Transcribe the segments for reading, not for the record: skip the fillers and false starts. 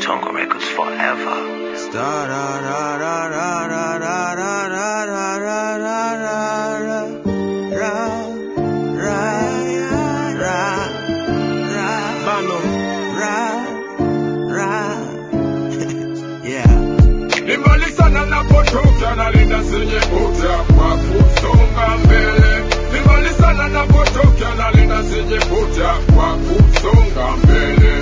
Tongo Records forever. Nimbalisana napotoka nalinda sije kuta kwa kusonga mbele. Nimbalisana napotoka nalinda sije kuta kwa kusonga mbele.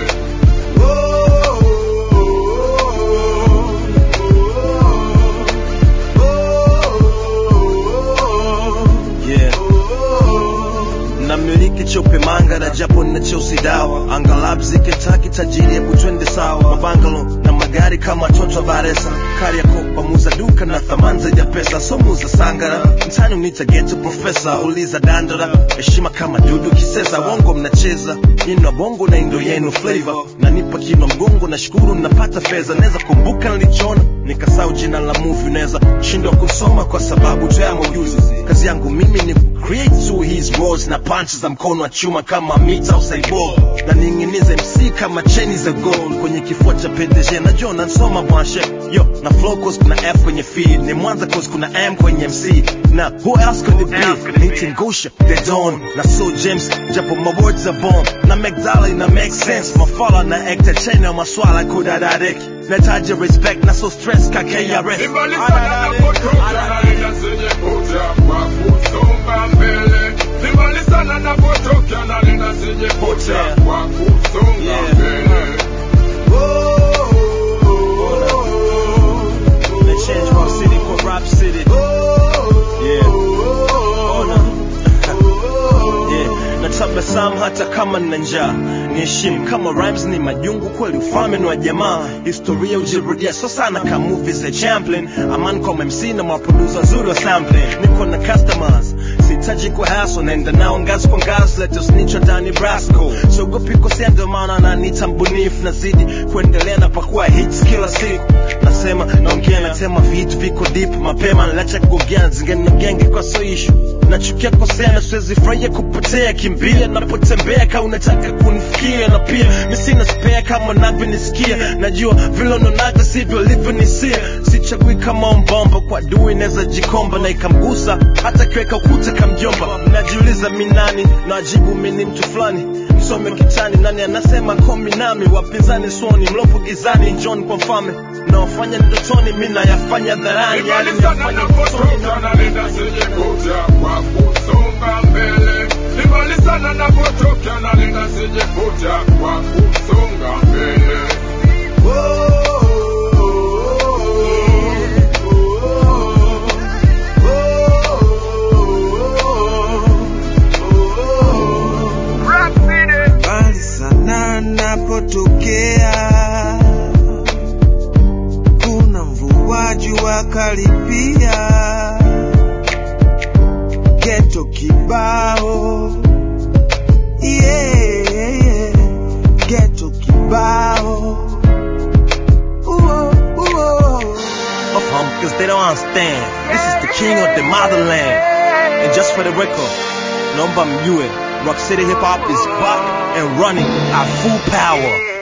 Namiliki chope manga na japo na Chelsea dawa. Angalab zikitaki tajiri hebu twende sawa. Mabangalo na magari kama toto baresa. Kariakoo pamuza duka na thamani zaidi ya pesa. So muza sangara mtani unita geto profesa. Uliza dandora heshima kama dudu kisesa. Wongo mnacheza ino bongo na indo yenu flavor. Nanipa kino mgongo na shukuru napata feza. Neza kumbuka nilichona nikasau jina la movie. Neza shindwa kusoma kwa sababu tuyamo ujuzi. Kazi yangu mimi ni create to his words na punches za mkono wa chuma kama mita au cyborg. Na ninginize MC kama cheni za gold kwenye kifua cha PDG na John ansoma bwanshe. Yo na flow cause kuna F kwenye feed. Ni Mwanza cause kuna M kwenye MC. Na who else could it be? Hitting Gosha, they don't. Na so James, japo my words are bomb. Na make dollar na make sense. Mafala na ekta chena maswala kudadareki. Na taja respect na so stress ka KRS. Nimbalisana napotoka nalinda sije kuta kwa kusonga mbele. Nimbalisana napotoka nalinda sije kuta kwa kusonga mbele. They change Rock City for Rap City. Yeah. Oh no. Yeah. Natabasamu hata kama nina njaa. Niheshimu kama rhymes ni majungu kweli ufalme ni wa jamaa. Historia ujirudia so sana kama movies za Champlin. Amani kwa MC na maproducer wazuri wa sampling. Niko na customers sitaji kwa hassle. Naenda nao ngazi kwa ngazi. Let us nicho Danny Brasco. Siogopi kosea ndio maana nanita mbunifu. Nazidi kuendelea na pakua hits kila siku. Nasema naongea natema vitu viko deep. Mapema nalacha kugogea zingine genge kwa so issue. Nachukia kosea na siwezi furahia kupotea. Kimbia napotembea kama unataka kunifikia. Na pia mimi sina spare kama unavyonisikia. Najua vile unaonaga sivyo ulivyonisia. Sichagui kama mbomba kwa dui inaweza jikomba na ikamgusa hata kiweka ukuta kamjomba. Najiuliza mimi nani na ajibu mimi ni mtu fulani. Msome kitani nani anasema komi nami. Wapinzani suoni mlopo gizani John kwa mfalme. Na wafanya ndotoni mimi nayafanya dharani. Nimbalisana napotoka nalinda sije kuta kwa kusonga mbele. Nimbalisana napotoka nalinda sije kuta kwa kusonga mbele. Mbali sana napotokea kuna mvua jua karibia. Ghetto kibao, yeah, ghetto kibao. Cause they don't understand. This is the king of the motherland. And just for the record, Nomba Mjue, Rock City Hip Hop is back and running at full power.